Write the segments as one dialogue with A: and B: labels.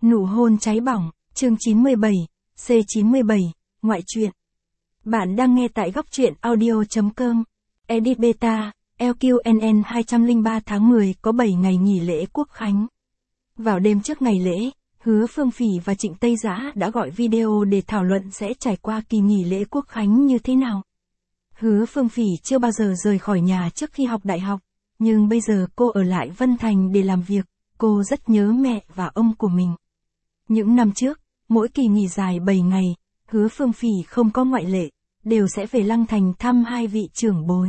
A: Nụ hôn cháy bỏng, chương 97, C97, ngoại truyện. Bạn đang nghe tại góc truyện audio.com. Edit Beta, LQNN 203 tháng 10 có 7 ngày nghỉ lễ Quốc khánh. Vào đêm trước ngày lễ, Hứa Phương Phỉ và Trịnh Tây Giã đã gọi video để thảo luận sẽ trải qua kỳ nghỉ lễ Quốc khánh như thế nào. Hứa Phương Phỉ chưa bao giờ rời khỏi nhà trước khi học đại học, nhưng bây giờ cô ở lại Vân Thành để làm việc, cô rất nhớ mẹ và ông của mình. Những năm trước, mỗi kỳ nghỉ dài 7 ngày, Hứa Phương Phỉ không có ngoại lệ, đều sẽ về Lăng Thành thăm hai vị trưởng bối.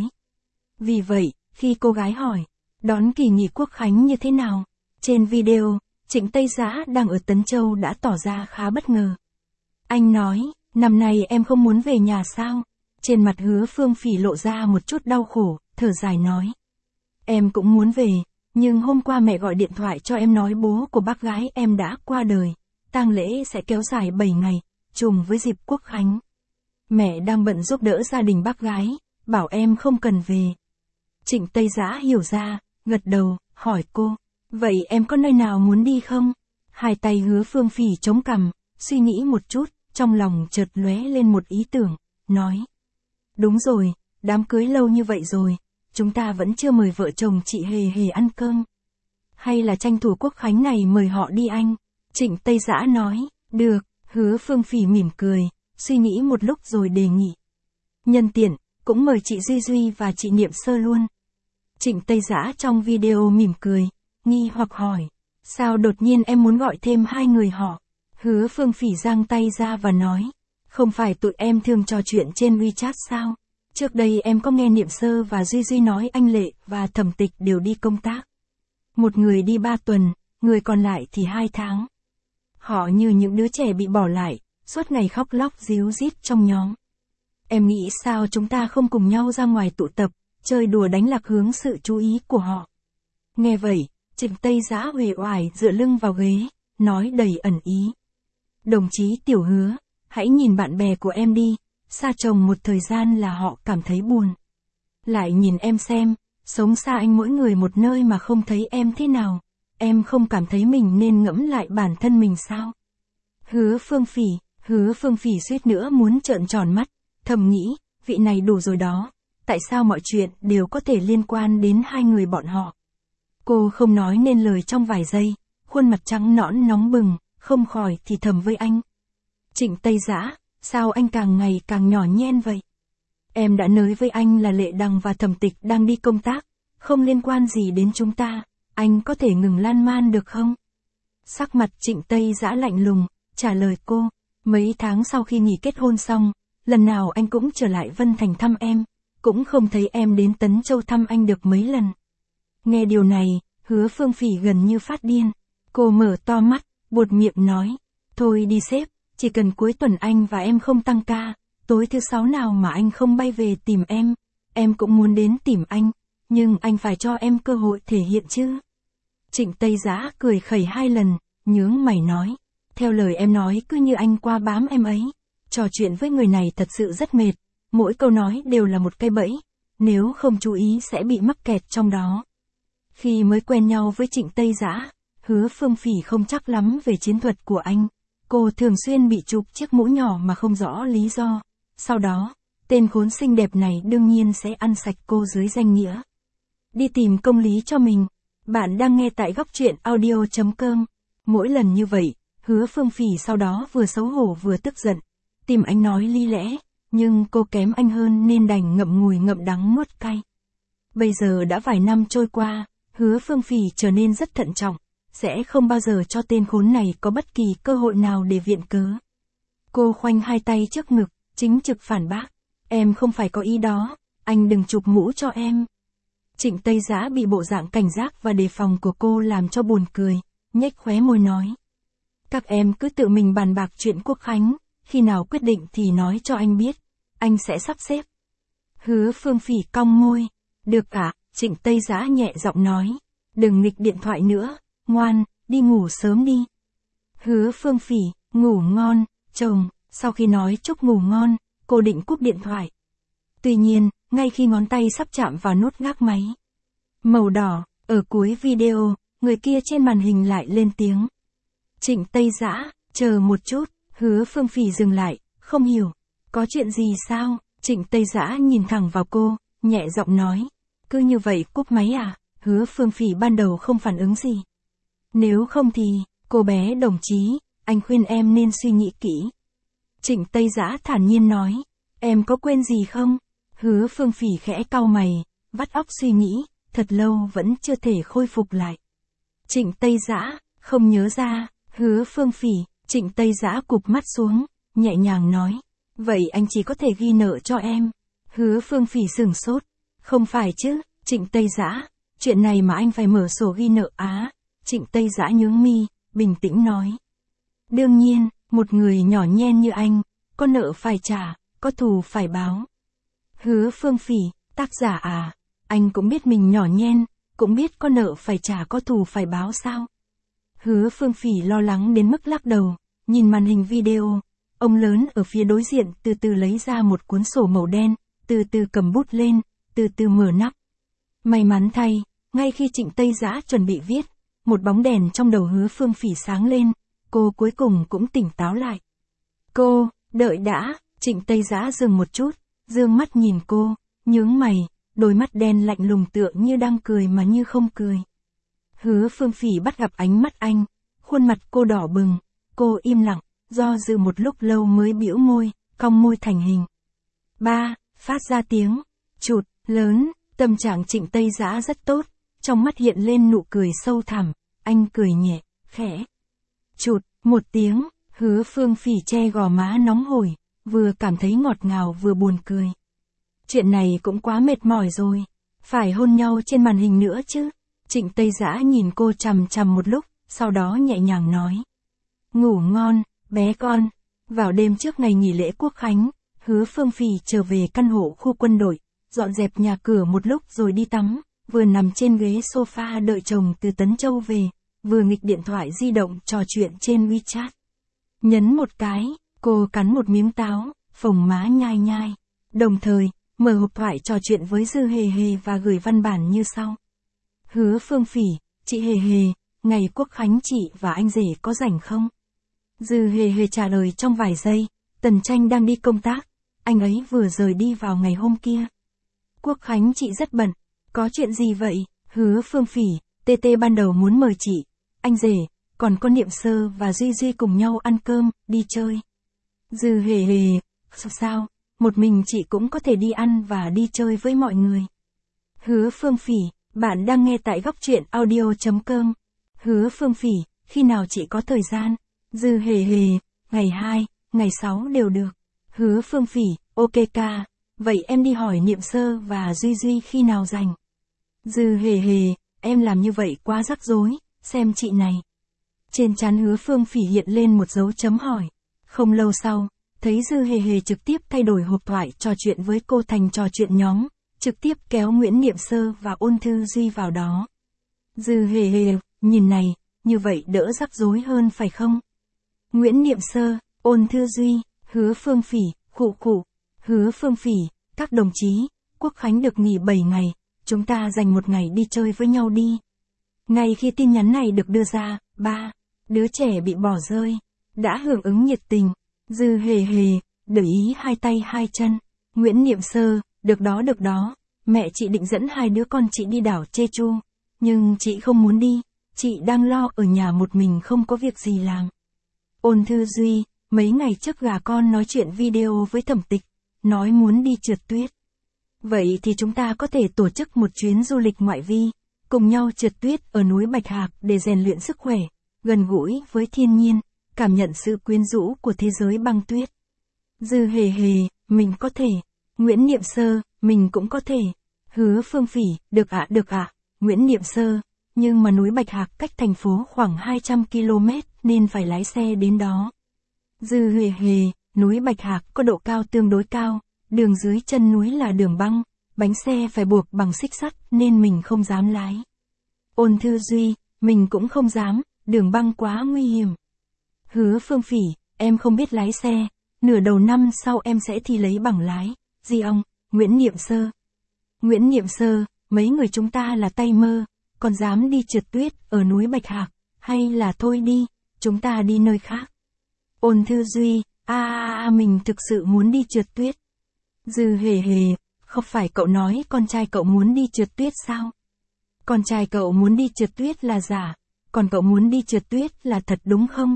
A: Vì vậy, khi cô gái hỏi, đón kỳ nghỉ Quốc khánh như thế nào? Trên video, Trịnh Tây Giã đang ở Tấn Châu đã tỏ ra khá bất ngờ. Anh nói, năm nay em không muốn về nhà sao? Trên mặt Hứa Phương Phỉ lộ ra một chút đau khổ, thở dài nói. Em cũng muốn về, nhưng hôm qua mẹ gọi điện thoại cho em nói bố của bác gái em đã qua đời. Tang lễ sẽ kéo dài 7 ngày, trùng với dịp Quốc khánh. Mẹ đang bận giúp đỡ gia đình bác gái, bảo em không cần về. Trịnh Tây Giã hiểu ra, gật đầu, hỏi cô, vậy em có nơi nào muốn đi không? Hai tay Hứa Phương Phỉ chống cằm, suy nghĩ một chút, trong lòng chợt lóe lên một ý tưởng, nói. Đúng rồi, đám cưới lâu như vậy rồi, chúng ta vẫn chưa mời vợ chồng chị Hề Hề ăn cơm. Hay là tranh thủ Quốc khánh này mời họ đi anh? Trịnh Tây Giã nói, được, Hứa Phương Phỉ mỉm cười, suy nghĩ một lúc rồi đề nghị. Nhân tiện, cũng mời chị Duy Duy và chị Niệm Sơ luôn. Trịnh Tây Giã trong video mỉm cười, nghi hoặc hỏi, sao đột nhiên em muốn gọi thêm hai người họ? Hứa Phương Phỉ giang tay ra và nói, không phải tụi em thường trò chuyện trên WeChat sao? Trước đây em có nghe Niệm Sơ và Duy Duy nói anh Lệ và Thẩm Tịch đều đi công tác. Một người đi 3 tuần, người còn lại thì 2 tháng. Họ như những đứa trẻ bị bỏ lại, suốt ngày khóc lóc ríu rít trong nhóm. Em nghĩ sao chúng ta không cùng nhau ra ngoài tụ tập, chơi đùa đánh lạc hướng sự chú ý của họ. Nghe vậy, Trịnh Tây Giã uể oải dựa lưng vào ghế, nói đầy ẩn ý. Đồng chí Tiểu Hứa, hãy nhìn bạn bè của em đi, xa chồng một thời gian là họ cảm thấy buồn. Lại nhìn em xem, sống xa anh mỗi người một nơi mà không thấy em thế nào, em không cảm thấy mình nên ngẫm lại bản thân mình sao? Hứa Phương Phỉ suýt nữa muốn trợn tròn mắt, thầm nghĩ, vị này đủ rồi đó, tại sao mọi chuyện đều có thể liên quan đến hai người bọn họ? Cô không nói nên lời trong vài giây, khuôn mặt trắng nõn nóng bừng, không khỏi thì thầm với anh. Trịnh Tây Giã, sao anh càng ngày càng nhỏ nhen vậy? Em đã nói với anh là Lệ Đằng và Thẩm Tịch đang đi công tác, không liên quan gì đến chúng ta, anh có thể ngừng lan man được không? Sắc mặt Trịnh Tây Giã lạnh lùng, trả lời cô, mấy tháng sau khi nghỉ kết hôn xong, lần nào anh cũng trở lại Vân Thành thăm em, cũng không thấy em đến Tấn Châu thăm anh được mấy lần. Nghe điều này, Hứa Phương Phỉ gần như phát điên, cô mở to mắt, buột miệng nói, thôi đi sếp, chỉ cần cuối tuần anh và em không tăng ca, tối thứ 6 nào mà anh không bay về tìm em cũng muốn đến tìm anh, nhưng anh phải cho em cơ hội thể hiện chứ. Trịnh Tây Giã cười khẩy 2 lần, nhướng mày nói, theo lời em nói cứ như anh qua bám em ấy, trò chuyện với người này thật sự rất mệt, mỗi câu nói đều là một cây bẫy, nếu không chú ý sẽ bị mắc kẹt trong đó. Khi mới quen nhau với Trịnh Tây Giã, Hứa Phương Phỉ không chắc lắm về chiến thuật của anh, cô thường xuyên bị chụp chiếc mũ nhỏ mà không rõ lý do, sau đó, tên khốn xinh đẹp này đương nhiên sẽ ăn sạch cô dưới danh nghĩa. Đi tìm công lý cho mình. Bạn đang nghe tại góc truyện audio.com. Mỗi lần như vậy, Hứa Phương Phỉ sau đó vừa xấu hổ vừa tức giận. Tìm anh nói lý lẽ, nhưng cô kém anh hơn nên đành ngậm ngùi ngậm đắng nuốt cay. Bây giờ đã vài năm trôi qua, Hứa Phương Phỉ trở nên rất thận trọng, sẽ không bao giờ cho tên khốn này có bất kỳ cơ hội nào để viện cớ. Cô khoanh hai tay trước ngực, chính trực phản bác. Em không phải có ý đó, anh đừng chụp mũ cho em. Trịnh Tây Giã bị bộ dạng cảnh giác và đề phòng của cô làm cho buồn cười, nhếch khóe môi nói. Các em cứ tự mình bàn bạc chuyện Quốc khánh, khi nào quyết định thì nói cho anh biết, anh sẽ sắp xếp. Hứa Phương Phỉ cong môi, được ạ, Trịnh Tây Giã nhẹ giọng nói, đừng nghịch điện thoại nữa, ngoan, đi ngủ sớm đi. Hứa Phương Phỉ, ngủ ngon, chồng, sau khi nói chúc ngủ ngon, cô định cúp điện thoại. Tuy nhiên, ngay khi ngón tay sắp chạm vào nút gác máy màu đỏ, ở cuối video, người kia trên màn hình lại lên tiếng. Trịnh Tây Dã, chờ một chút, Hứa Phương Phỉ dừng lại, không hiểu. Có chuyện gì sao? Trịnh Tây Dã nhìn thẳng vào cô, nhẹ giọng nói. Cứ như vậy cúp máy à? Hứa Phương Phỉ ban đầu không phản ứng gì. Nếu không thì, cô bé đồng chí, anh khuyên em nên suy nghĩ kỹ. Trịnh Tây Dã thản nhiên nói. Em có quên gì không? Hứa Phương Phỉ khẽ cau mày, vắt óc suy nghĩ, thật lâu vẫn chưa thể khôi phục lại. Trịnh Tây Dã, không nhớ ra. Hứa Phương Phỉ, Trịnh Tây Dã cụp mắt xuống, nhẹ nhàng nói. Vậy anh chỉ có thể ghi nợ cho em. Hứa Phương Phỉ sửng sốt. Không phải chứ, Trịnh Tây Dã, chuyện này mà anh phải mở sổ ghi nợ á. Trịnh Tây Dã nhướng mi, bình tĩnh nói. Đương nhiên, một người nhỏ nhen như anh, có nợ phải trả, có thù phải báo. Hứa Phương Phỉ, tác giả à, anh cũng biết mình nhỏ nhen, cũng biết có nợ phải trả có thù phải báo sao? Hứa Phương Phỉ lo lắng đến mức lắc đầu, nhìn màn hình video, ông lớn ở phía đối diện từ từ lấy ra một cuốn sổ màu đen, từ từ cầm bút lên, từ từ mở nắp. May mắn thay, ngay khi Trịnh Tây Dã chuẩn bị viết, một bóng đèn trong đầu Hứa Phương Phỉ sáng lên, cô cuối cùng cũng tỉnh táo lại. Cô, đợi đã, Trịnh Tây Dã dừng một chút, dương mắt nhìn cô, nhướng mày, đôi mắt đen lạnh lùng tựa như đang cười mà như không cười. Hứa Phương Phỉ bắt gặp ánh mắt anh, khuôn mặt cô đỏ bừng, cô im lặng, do dự một lúc lâu mới bĩu môi, cong môi thành hình. Ba, phát ra tiếng, chụt, lớn, tâm trạng Trịnh Tây Dã rất tốt, trong mắt hiện lên nụ cười sâu thẳm, anh cười nhẹ, khẽ. Chụt, một tiếng, Hứa Phương Phỉ che gò má nóng hổi, vừa cảm thấy ngọt ngào vừa buồn cười. Chuyện này cũng quá mệt mỏi rồi, phải hôn nhau trên màn hình nữa chứ. Trịnh Tây Dã nhìn cô chằm chằm một lúc, sau đó nhẹ nhàng nói. Ngủ ngon, bé con. Vào đêm trước ngày nghỉ lễ Quốc Khánh, Hứa Phương Phỉ trở về căn hộ khu quân đội, dọn dẹp nhà cửa một lúc rồi đi tắm, vừa nằm trên ghế sofa đợi chồng từ Tấn Châu về, vừa nghịch điện thoại di động trò chuyện trên WeChat. Nhấn một cái, cô cắn một miếng táo, phồng má nhai nhai, đồng thời, mở hộp thoại trò chuyện với Dư Hề Hề và gửi văn bản như sau. Hứa Phương Phỉ, chị Hề Hề, ngày Quốc Khánh chị và anh rể có rảnh không? Dư Hề Hề trả lời trong vài giây, Tần Tranh đang đi công tác, anh ấy vừa rời đi vào ngày hôm kia. Quốc Khánh chị rất bận, có chuyện gì vậy? Hứa Phương Phỉ, TT ban đầu muốn mời chị, anh rể, còn có Niệm Sơ và Duy Duy cùng nhau ăn cơm, đi chơi. Dư Hề Hề, sao, một mình chị cũng có thể đi ăn và đi chơi với mọi người. Hứa Phương Phỉ, bạn đang nghe tại góc truyện audio.com. Hứa Phương Phỉ, khi nào chị có thời gian? Dư Hề Hề, ngày 2, ngày 6 đều được. Hứa Phương Phỉ, ok ca, vậy em đi hỏi Niệm Sơ và Duy Duy khi nào rảnh. Dư Hề Hề, em làm như vậy quá rắc rối, xem chị này. Trên trán Hứa Phương Phỉ hiện lên một dấu chấm hỏi. Không lâu sau, thấy Dư Hề Hề trực tiếp thay đổi hộp thoại trò chuyện với cô thành trò chuyện nhóm, trực tiếp kéo Nguyễn Niệm Sơ và Ôn Thư Duy vào đó. Dư Hề Hề, nhìn này, như vậy đỡ rắc rối hơn phải không? Nguyễn Niệm Sơ, Ôn Thư Duy, Hứa Phương Phỉ, khụ khụ. Hứa Phương Phỉ, các đồng chí, Quốc Khánh được nghỉ 7 ngày, chúng ta dành một ngày đi chơi với nhau đi. Ngay khi tin nhắn này được đưa ra, ba, đứa trẻ bị bỏ rơi, đã hưởng ứng nhiệt tình. Dư Hề Hề, để ý hai tay hai chân. Nguyễn Niệm Sơ, được đó, mẹ chị định dẫn hai đứa con chị đi đảo Jeju, nhưng chị không muốn đi, chị đang lo ở nhà một mình không có việc gì làm. Ôn Thư Duy, mấy ngày trước gà con nói chuyện video với Thẩm Tịch, nói muốn đi trượt tuyết. Vậy thì chúng ta có thể tổ chức một chuyến du lịch ngoại vi, cùng nhau trượt tuyết ở núi Bạch Hạc để rèn luyện sức khỏe, gần gũi với thiên nhiên, cảm nhận sự quyến rũ của thế giới băng tuyết. Dư Hề Hề, mình có thể. Nguyễn Niệm Sơ, mình cũng có thể. Hứa Phương Phỉ, được ạ. Nguyễn Niệm Sơ, nhưng mà núi Bạch Hạc cách thành phố khoảng 200 km nên phải lái xe đến đó. Dư Hề Hề, núi Bạch Hạc có độ cao tương đối cao, đường dưới chân núi là đường băng, bánh xe phải buộc bằng xích sắt nên mình không dám lái. Ôn Thư Duy, mình cũng không dám, đường băng quá nguy hiểm. Hứa Phương Phỉ, em không biết lái xe, nửa đầu năm sau em sẽ thi lấy bằng lái. Di ông, Nguyễn Niệm Sơ. Nguyễn Niệm Sơ, mấy người chúng ta là tay mơ, còn dám đi trượt tuyết ở núi Bạch Hạc, hay là thôi đi, chúng ta đi nơi khác. Ôn Thư Duy, mình thực sự muốn đi trượt tuyết. Dư Hề Hề, không phải cậu nói con trai cậu muốn đi trượt tuyết sao? Con trai cậu muốn đi trượt tuyết là giả, còn cậu muốn đi trượt tuyết là thật đúng không?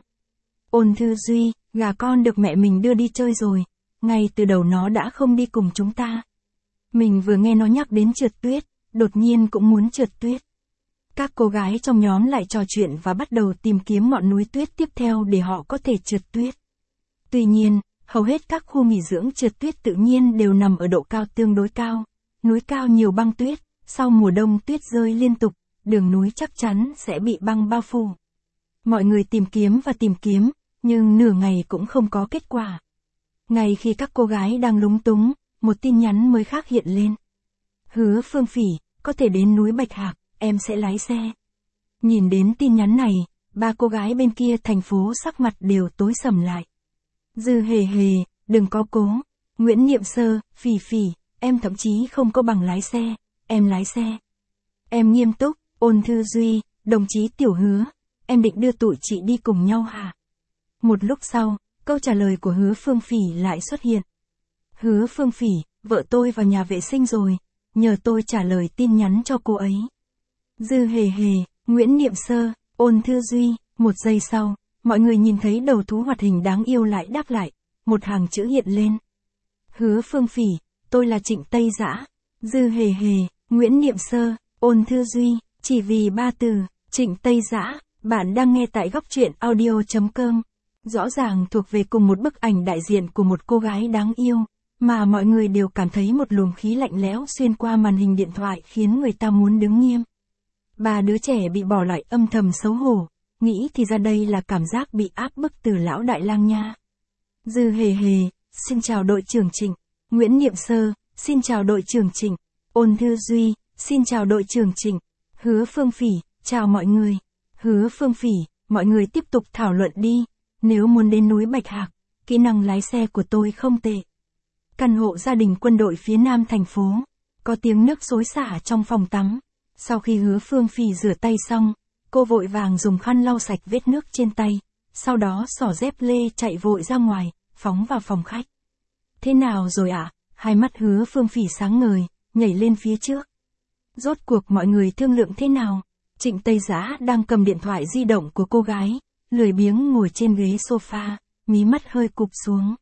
A: Ôn Thư Duy, gà con được mẹ mình đưa đi chơi rồi, ngay từ đầu nó đã không đi cùng chúng ta. Mình vừa nghe nó nhắc đến trượt tuyết, đột nhiên cũng muốn trượt tuyết. Các cô gái trong nhóm lại trò chuyện và bắt đầu tìm kiếm ngọn núi tuyết tiếp theo để họ có thể trượt tuyết. Tuy nhiên, hầu hết các khu nghỉ dưỡng trượt tuyết tự nhiên đều nằm ở độ cao tương đối cao, núi cao nhiều băng tuyết, sau mùa đông tuyết rơi liên tục, đường núi chắc chắn sẽ bị băng bao phủ. Mọi người tìm kiếm, nhưng nửa ngày cũng không có kết quả. Ngay khi các cô gái đang lúng túng, một tin nhắn mới khác hiện lên. Hứa Phương Phỉ, có thể đến núi Bạch Hạc, em sẽ lái xe. Nhìn đến tin nhắn này, ba cô gái bên kia thành phố sắc mặt đều tối sầm lại. Dư Hề Hề, đừng có cố. Nguyễn Niệm Sơ, Phỉ Phỉ, em thậm chí không có bằng lái xe, em lái xe. Em nghiêm túc. Ôn Thư Duy, đồng chí Tiểu Hứa, em định đưa tụi chị đi cùng nhau hả? Một lúc sau, câu trả lời của Hứa Phương Phỉ lại xuất hiện. Hứa Phương Phỉ, vợ tôi vào nhà vệ sinh rồi, nhờ tôi trả lời tin nhắn cho cô ấy. Dư Hề Hề, Nguyễn Niệm Sơ, Ôn Thư Duy, một giây sau, mọi người nhìn thấy đầu thú hoạt hình đáng yêu lại đáp lại, một hàng chữ hiện lên. Hứa Phương Phỉ, tôi là Trịnh Tây Dã. Dư Hề Hề, Nguyễn Niệm Sơ, Ôn Thư Duy, chỉ vì 3 từ, Trịnh Tây Dã, bạn đang nghe tại góc truyện audio.com. Rõ ràng thuộc về cùng một bức ảnh đại diện của một cô gái đáng yêu, mà mọi người đều cảm thấy một luồng khí lạnh lẽo xuyên qua màn hình điện thoại khiến người ta muốn đứng nghiêm. Ba đứa trẻ bị bỏ lại âm thầm xấu hổ, nghĩ thì ra đây là cảm giác bị áp bức từ lão đại lang nha. Dư Hề Hề, xin chào đội trưởng Trịnh. Nguyễn Niệm Sơ, xin chào đội trưởng Trịnh. Ôn Thư Duy, xin chào đội trưởng Trịnh. Hứa Phương Phỉ, chào mọi người. Hứa Phương Phỉ, mọi người tiếp tục thảo luận đi. Nếu muốn đến núi Bạch Hạc, kỹ năng lái xe của tôi không tệ. Căn hộ gia đình quân đội phía nam thành phố. Có tiếng nước xối xả trong phòng tắm. Sau khi Hứa Phương Phỉ rửa tay xong, cô vội vàng dùng khăn lau sạch vết nước trên tay. Sau đó xỏ dép lê chạy vội ra ngoài, phóng vào phòng khách. Thế nào rồi ạ? Hai mắt Hứa Phương Phỉ sáng ngời, nhảy lên phía trước. Rốt cuộc mọi người thương lượng thế nào? Trịnh Tây Dã đang cầm điện thoại di động của cô gái, lười biếng ngồi trên ghế sofa, mí mắt hơi cụp xuống.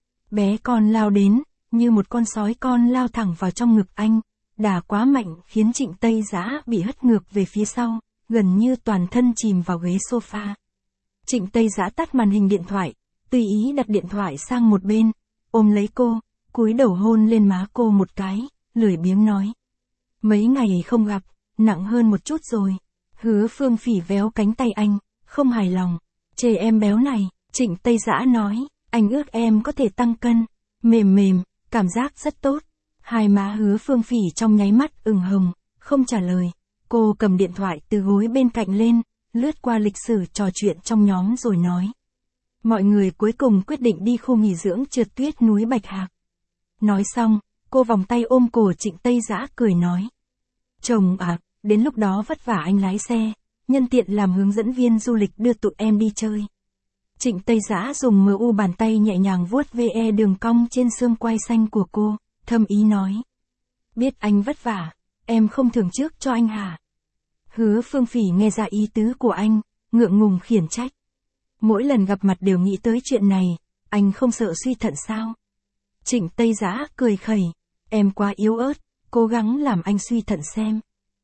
A: Bé con lao đến, như một con sói con lao thẳng vào trong ngực anh, đà quá mạnh khiến Trịnh Tây Dã bị hất ngược về phía sau, gần như toàn thân chìm vào ghế sofa. Trịnh Tây Dã tắt màn hình điện thoại, tùy ý đặt điện thoại sang một bên, ôm lấy cô, cúi đầu hôn lên má cô một cái, lười biếng nói. Mấy ngày không gặp, nặng hơn một chút rồi. Hứa Phương Phỉ véo cánh tay anh, không hài lòng. Chê em béo này, Trịnh Tây Dã nói, anh ước em có thể tăng cân. Mềm mềm, cảm giác rất tốt. Hai má Hứa Phương Phỉ trong nháy mắt ửng hồng, không trả lời. Cô cầm điện thoại từ gối bên cạnh lên, lướt qua lịch sử trò chuyện trong nhóm rồi nói. Mọi người cuối cùng quyết định đi khu nghỉ dưỡng trượt tuyết núi Bạch Hạc. Nói xong, cô vòng tay ôm cổ Trịnh Tây Dã cười nói. Chồng à, đến lúc đó vất vả anh lái xe, nhân tiện làm hướng dẫn viên du lịch đưa tụi em đi chơi. Trịnh Tây Dã dùng mu bàn tay nhẹ nhàng vuốt ve đường cong trên xương quai xanh của cô, thâm ý nói. Biết anh vất vả, em không thưởng trước cho anh hả? Hứa Phương Phỉ nghe ra ý tứ của anh, ngượng ngùng khiển trách. Mỗi lần gặp mặt đều nghĩ tới chuyện này, anh không sợ suy thận sao? Trịnh Tây Dã cười khẩy, em quá yếu ớt, cố gắng làm anh suy thận xem.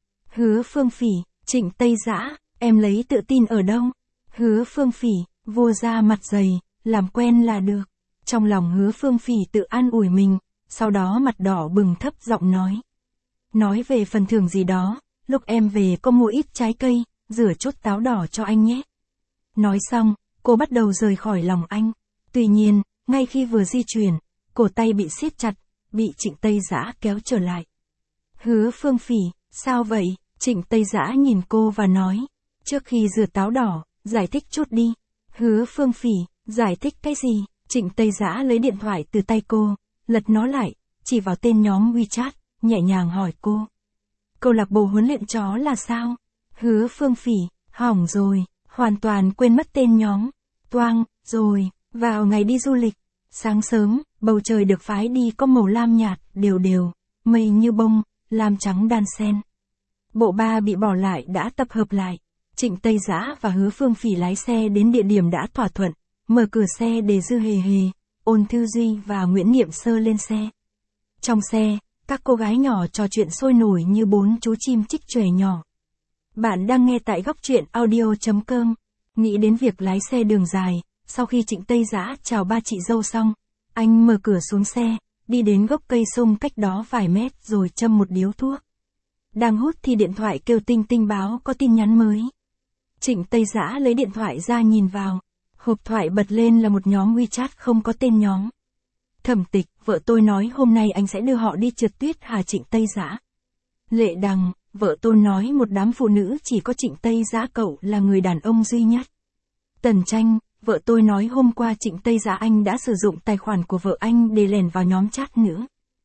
A: Hứa Phương Phỉ, Trịnh Tây Dã, em lấy tự tin ở đâu? Hứa Phương Phỉ, vua ra mặt dày, làm quen là được. Trong lòng Hứa Phương Phỉ tự an ủi mình, sau đó mặt đỏ bừng thấp giọng nói. Nói về phần thưởng gì đó, lúc em về có mua ít trái cây, rửa chút táo đỏ cho anh nhé. Nói xong, cô bắt đầu rời khỏi lòng anh. Tuy nhiên, ngay khi vừa di chuyển, cổ tay bị siết chặt, bị Trịnh Tây Dã kéo trở lại. Hứa Phương Phỉ, sao vậy? Trịnh Tây Dã nhìn cô và nói. Trước khi rửa táo đỏ, giải thích chút đi. Hứa Phương Phỉ, giải thích cái gì? Trịnh Tây Dã lấy điện thoại từ tay cô, lật nó lại, chỉ vào tên nhóm WeChat, nhẹ nhàng hỏi cô. Câu lạc bộ huấn luyện chó là sao? Hứa Phương Phỉ, hỏng rồi, hoàn toàn quên mất tên nhóm. Toang, rồi, vào ngày đi du lịch. Sáng sớm, bầu trời được phái đi có màu lam nhạt, đều đều, mây như bông, lam trắng đan xen. Bộ ba bị bỏ lại đã tập hợp lại. Trịnh Tây Dã và Hứa Phương Phỉ lái xe đến địa điểm đã thỏa thuận, mở cửa xe để Dư Hề Hề, Ôn Thư Duy và Nguyễn Niệm Sơ lên xe. Trong xe, các cô gái nhỏ trò chuyện sôi nổi như bốn chú chim chích chòe nhỏ. Bạn đang nghe tại góc truyện audio.com. Nghĩ đến việc lái xe đường dài, sau khi Trịnh Tây Dã chào ba chị dâu xong, anh mở cửa xuống xe, đi đến gốc cây sung cách đó vài mét rồi châm một điếu thuốc. Đang hút thì điện thoại kêu tinh tinh báo có tin nhắn mới. Trịnh Tây Dã lấy điện thoại ra nhìn vào, hộp thoại bật lên là một nhóm WeChat không có tên nhóm. Thẩm Tịch, vợ tôi nói hôm nay anh sẽ đưa họ đi trượt tuyết Hà. Trịnh Tây Dã. Lệ Đằng, vợ tôi nói một đám phụ nữ chỉ có Trịnh Tây Dã cậu là người đàn ông duy nhất. Tần Tranh, vợ tôi nói hôm qua Trịnh Tây Dã anh đã sử dụng tài khoản của vợ anh để lẻn vào nhóm chat nữ.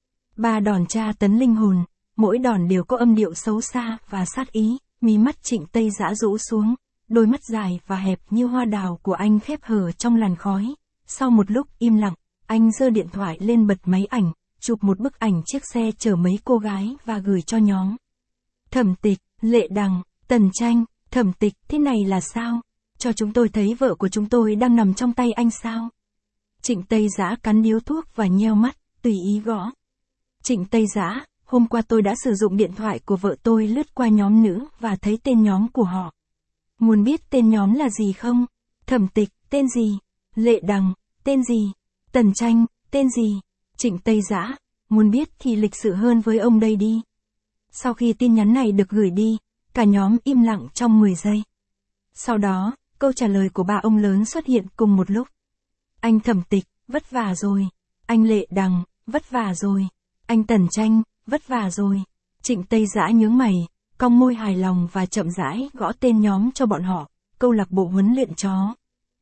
A: 3 đòn tra tấn linh hồn, mỗi đòn đều có âm điệu xấu xa và sát ý. Mí mắt Trịnh Tây Dã rũ xuống, đôi mắt dài và hẹp như hoa đào của anh khép hờ trong làn khói. Sau một lúc im lặng, anh giơ điện thoại lên bật máy ảnh, chụp một bức ảnh chiếc xe chở mấy cô gái và gửi cho nhóm. Thẩm Tịch, Lệ Đằng, Tần Tranh, Thẩm Tịch, thế này là sao? Cho chúng tôi thấy vợ của chúng tôi đang nằm trong tay anh sao? Trịnh Tây Dã cắn điếu thuốc và nheo mắt, tùy ý gõ. Trịnh Tây Dã, hôm qua tôi đã sử dụng điện thoại của vợ tôi lướt qua nhóm nữ và thấy tên nhóm của họ. Muốn biết tên nhóm là gì không? Thẩm Tịch, tên gì? Lệ Đằng, tên gì? Tần Tranh, tên gì? Trịnh Tây Dã, muốn biết thì lịch sự hơn với ông đây đi. Sau khi tin nhắn này được gửi đi, cả nhóm im lặng trong 10 giây. Sau đó, câu trả lời của ba ông lớn xuất hiện cùng một lúc. Anh Thẩm Tịch, vất vả rồi. Anh Lệ Đằng, vất vả rồi. Anh Tần Tranh, vất vả rồi. Trịnh Tây Dã nhướng mày, cong môi hài lòng và chậm rãi gõ tên nhóm cho bọn họ. Câu lạc bộ huấn luyện chó.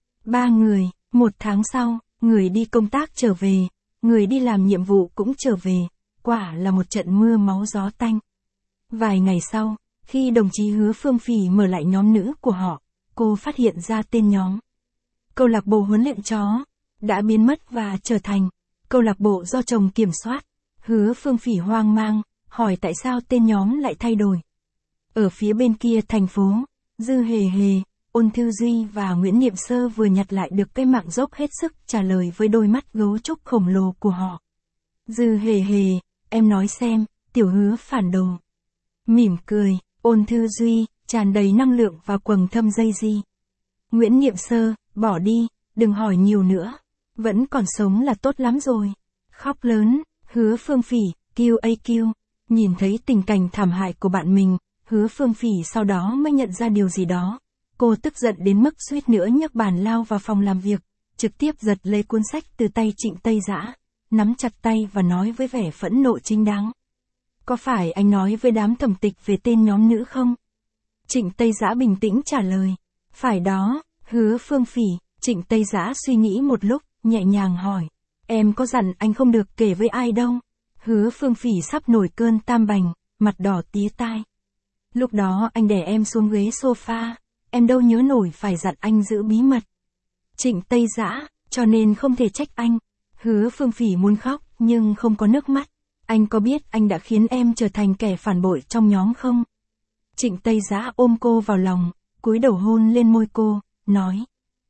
A: 3 người, 1 tháng sau, người đi công tác trở về, người đi làm nhiệm vụ cũng trở về. Quả là một trận mưa máu gió tanh. Vài ngày sau, khi đồng chí Hứa Phương Phỉ mở lại nhóm nữ của họ, cô phát hiện ra tên nhóm. Câu lạc bộ huấn luyện chó đã biến mất và trở thành câu lạc bộ do chồng kiểm soát. Hứa Phương Phỉ hoang mang, hỏi tại sao tên nhóm lại thay đổi. Ở phía bên kia thành phố, Dư Hề Hề, Ôn Thư Duy và Nguyễn Niệm Sơ vừa nhặt lại được cái mạng dốc hết sức trả lời với đôi mắt gấu trúc khổng lồ của họ. Dư Hề Hề, em nói xem, tiểu Hứa phản đồ. Mỉm cười, Ôn Thư Duy, tràn đầy năng lượng và quầng thâm dây di. Nguyễn Niệm Sơ, bỏ đi, đừng hỏi nhiều nữa. Vẫn còn sống là tốt lắm rồi. Khóc lớn, Hứa Phương Phỉ, QAQ. Nhìn thấy tình cảnh thảm hại của bạn mình, Hứa Phương Phỉ sau đó mới nhận ra điều gì đó. Cô tức giận đến mức suýt nữa nhấc bàn lao vào phòng làm việc, trực tiếp giật lấy cuốn sách từ tay Trịnh Tây Dã, nắm chặt tay và nói với vẻ phẫn nộ chính đáng. Có phải anh nói với đám Thẩm Tịch về tên nhóm nữ không? Trịnh Tây Dã bình tĩnh trả lời. Phải đó, Hứa Phương Phỉ. Trịnh Tây Dã suy nghĩ một lúc, nhẹ nhàng hỏi. Em có dặn anh không được kể với ai đâu. Hứa Phương Phỉ sắp nổi cơn tam bành, mặt đỏ tía tai. Lúc đó anh đè em xuống ghế sofa, em đâu nhớ nổi phải dặn anh giữ bí mật. Trịnh Tây Dã, cho nên không thể trách anh. Hứa Phương Phỉ muốn khóc, nhưng không có nước mắt. Anh có biết anh đã khiến em trở thành kẻ phản bội trong nhóm không? Trịnh Tây Dã ôm cô vào lòng, cúi đầu hôn lên môi cô, nói.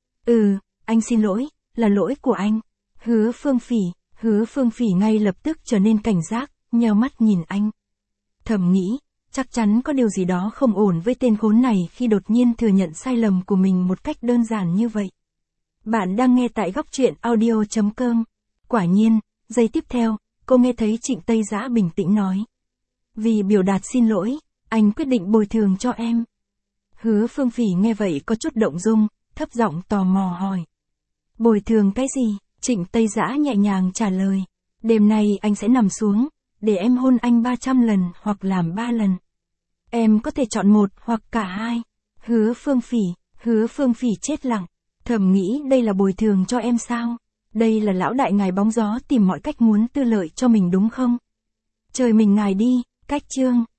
A: Anh xin lỗi, là lỗi của anh. Hứa Phương Phỉ ngay lập tức trở nên cảnh giác, nheo mắt nhìn anh. Thầm nghĩ, chắc chắn có điều gì đó không ổn với tên khốn này khi đột nhiên thừa nhận sai lầm của mình một cách đơn giản như vậy. Bạn đang nghe tại góc truyện audio.com. Quả nhiên, giây tiếp theo, cô nghe thấy Trịnh Tây Dã bình tĩnh nói. Vì biểu đạt xin lỗi, anh quyết định bồi thường cho em. Hứa Phương Phỉ nghe vậy có chút động dung, thấp giọng tò mò hỏi. Bồi thường cái gì? Trịnh Tây Dã nhẹ nhàng trả lời. Đêm nay anh sẽ nằm xuống, để em hôn anh 300 lần hoặc làm 3 lần. Em có thể chọn một hoặc cả hai. Hứa Phương Phỉ chết lặng. Thầm nghĩ đây là bồi thường cho em sao? Đây là lão đại ngài bóng gió tìm mọi cách muốn tư lợi cho mình đúng không? Trời mình ngài đi, cách chương.